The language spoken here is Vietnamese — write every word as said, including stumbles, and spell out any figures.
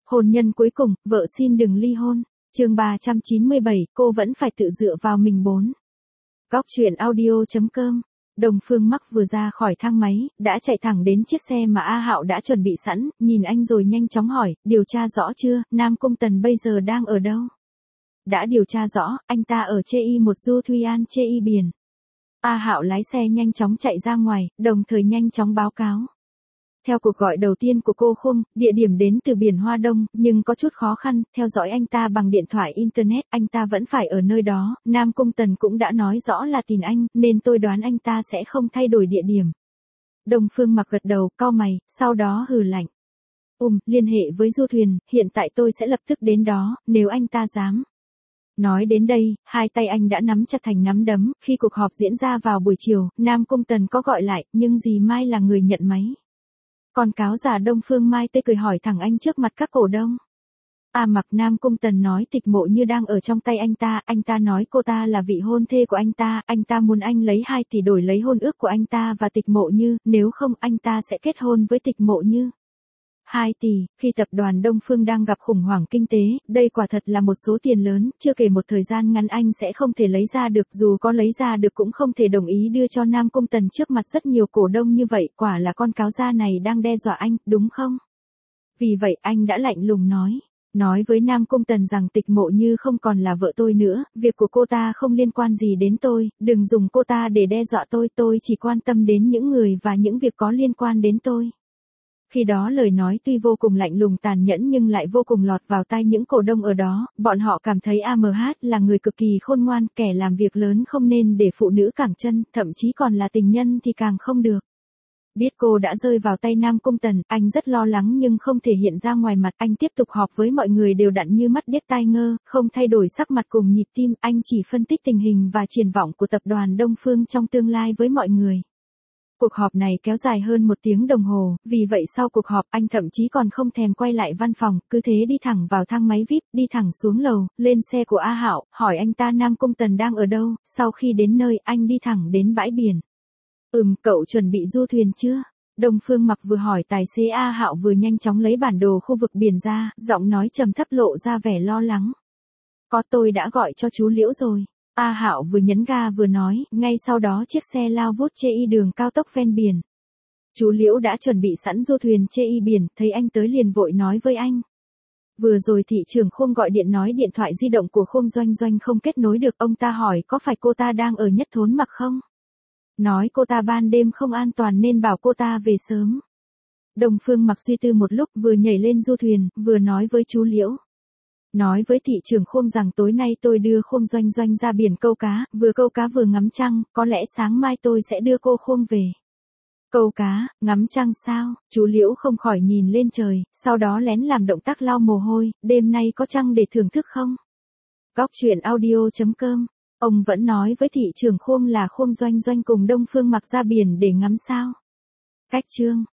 Hôn nhân cuối cùng, vợ xin đừng ly hôn. Chương ba trăm chín mươi bảy, cô vẫn phải tự dựa vào mình bốn. Góc truyện audio chấm com. Đồng Phương Mắc vừa ra khỏi thang máy, đã chạy thẳng đến chiếc xe mà A Hạo đã chuẩn bị sẵn, nhìn anh rồi nhanh chóng hỏi, điều tra rõ chưa, Nam Cung Tần bây giờ đang ở đâu? Đã điều tra rõ, anh ta ở chê y một Du Thuy An chê y biển. A Hạo lái xe nhanh chóng chạy ra ngoài, đồng thời nhanh chóng báo cáo. Theo cuộc gọi đầu tiên của cô Khung, địa điểm đến từ biển Hoa Đông, nhưng có chút khó khăn, theo dõi anh ta bằng điện thoại Internet, anh ta vẫn phải ở nơi đó, Nam Cung Tần cũng đã nói rõ là tìm anh, nên tôi đoán anh ta sẽ không thay đổi địa điểm. Đồng Phương Mặc gật đầu, cau mày, sau đó hừ lạnh. Ừm, liên hệ với du thuyền, hiện tại tôi sẽ lập tức đến đó, nếu anh ta dám. Nói đến đây, hai tay anh đã nắm chặt thành nắm đấm, khi cuộc họp diễn ra vào buổi chiều, Nam Cung Tần có gọi lại, nhưng dì Mai là người nhận máy. Còn cáo giả Đông Phương Mai tê cười hỏi thẳng anh trước mặt các cổ đông. A Mặc Nam Cung Tần nói Tịch Mộ Như đang ở trong tay anh ta, anh ta nói cô ta là vị hôn thê của anh ta, anh ta muốn anh lấy hai tỷ đổi lấy hôn ước của anh ta và Tịch Mộ Như, nếu không anh ta sẽ kết hôn với Tịch Mộ Như. hai tỷ, khi tập đoàn Đông Phương đang gặp khủng hoảng kinh tế, đây quả thật là một số tiền lớn, chưa kể một thời gian ngắn anh sẽ không thể lấy ra được, dù có lấy ra được cũng không thể đồng ý đưa cho Nam Cung Tần trước mặt rất nhiều cổ đông như vậy, quả là con cáo gia này đang đe dọa anh, đúng không? Vì vậy anh đã lạnh lùng nói. Nói với Nam Cung Tần rằng Tịch Mộ Như không còn là vợ tôi nữa, việc của cô ta không liên quan gì đến tôi, đừng dùng cô ta để đe dọa tôi, tôi chỉ quan tâm đến những người và những việc có liên quan đến tôi. Khi đó lời nói tuy vô cùng lạnh lùng tàn nhẫn nhưng lại vô cùng lọt vào tai những cổ đông ở đó, bọn họ cảm thấy a em hát là người cực kỳ khôn ngoan, kẻ làm việc lớn không nên để phụ nữ cẳng chân, thậm chí còn là tình nhân thì càng không được. Biết cô đã rơi vào tay Nam Cung Tần, anh rất lo lắng nhưng không thể hiện ra ngoài mặt, anh tiếp tục họp với mọi người đều đặn như mắt điếc tai ngơ, không thay đổi sắc mặt cùng nhịp tim, anh chỉ phân tích tình hình và triển vọng của tập đoàn Đông Phương trong tương lai với mọi người. Cuộc họp này kéo dài hơn một tiếng đồng hồ, vì vậy sau cuộc họp anh thậm chí còn không thèm quay lại văn phòng, cứ thế đi thẳng vào thang máy vi ai pi, đi thẳng xuống lầu, lên xe của A Hạo, hỏi anh ta Nam Cung Tần đang ở đâu, sau khi đến nơi anh đi thẳng đến bãi biển. Ừm, cậu chuẩn bị du thuyền chưa? Đông Phương Mặc vừa hỏi tài xế A Hạo vừa nhanh chóng lấy bản đồ khu vực biển ra, giọng nói trầm thấp lộ ra vẻ lo lắng. Có, tôi đã gọi cho chú Liễu rồi. A Hạo vừa nhấn ga vừa nói, ngay sau đó chiếc xe lao vút chê y đường cao tốc ven biển. Chú Liễu đã chuẩn bị sẵn du thuyền chê y biển, thấy anh tới liền vội nói với anh. Vừa rồi thị trưởng Khung gọi điện nói điện thoại di động của Khung Doanh Doanh không kết nối được, ông ta hỏi có phải cô ta đang ở Nhất Thốn Mặc không? Nói cô ta ban đêm không an toàn nên bảo cô ta về sớm. Đồng Phương Mặc suy tư một lúc vừa nhảy lên du thuyền, vừa nói với chú Liễu. Nói với thị trưởng Khung rằng tối nay tôi đưa Khung Doanh Doanh ra biển câu cá, vừa câu cá vừa ngắm trăng, có lẽ sáng mai tôi sẽ đưa cô Khung về. Câu cá, ngắm trăng sao? Chú Liễu không khỏi nhìn lên trời, sau đó lén làm động tác lau mồ hôi, đêm nay có trăng để thưởng thức không? Góc truyện audio chấm com. Ông vẫn nói với thị trưởng Khung là Khung Doanh Doanh cùng Đông Phương Mặc ra biển để ngắm sao. Cách chương.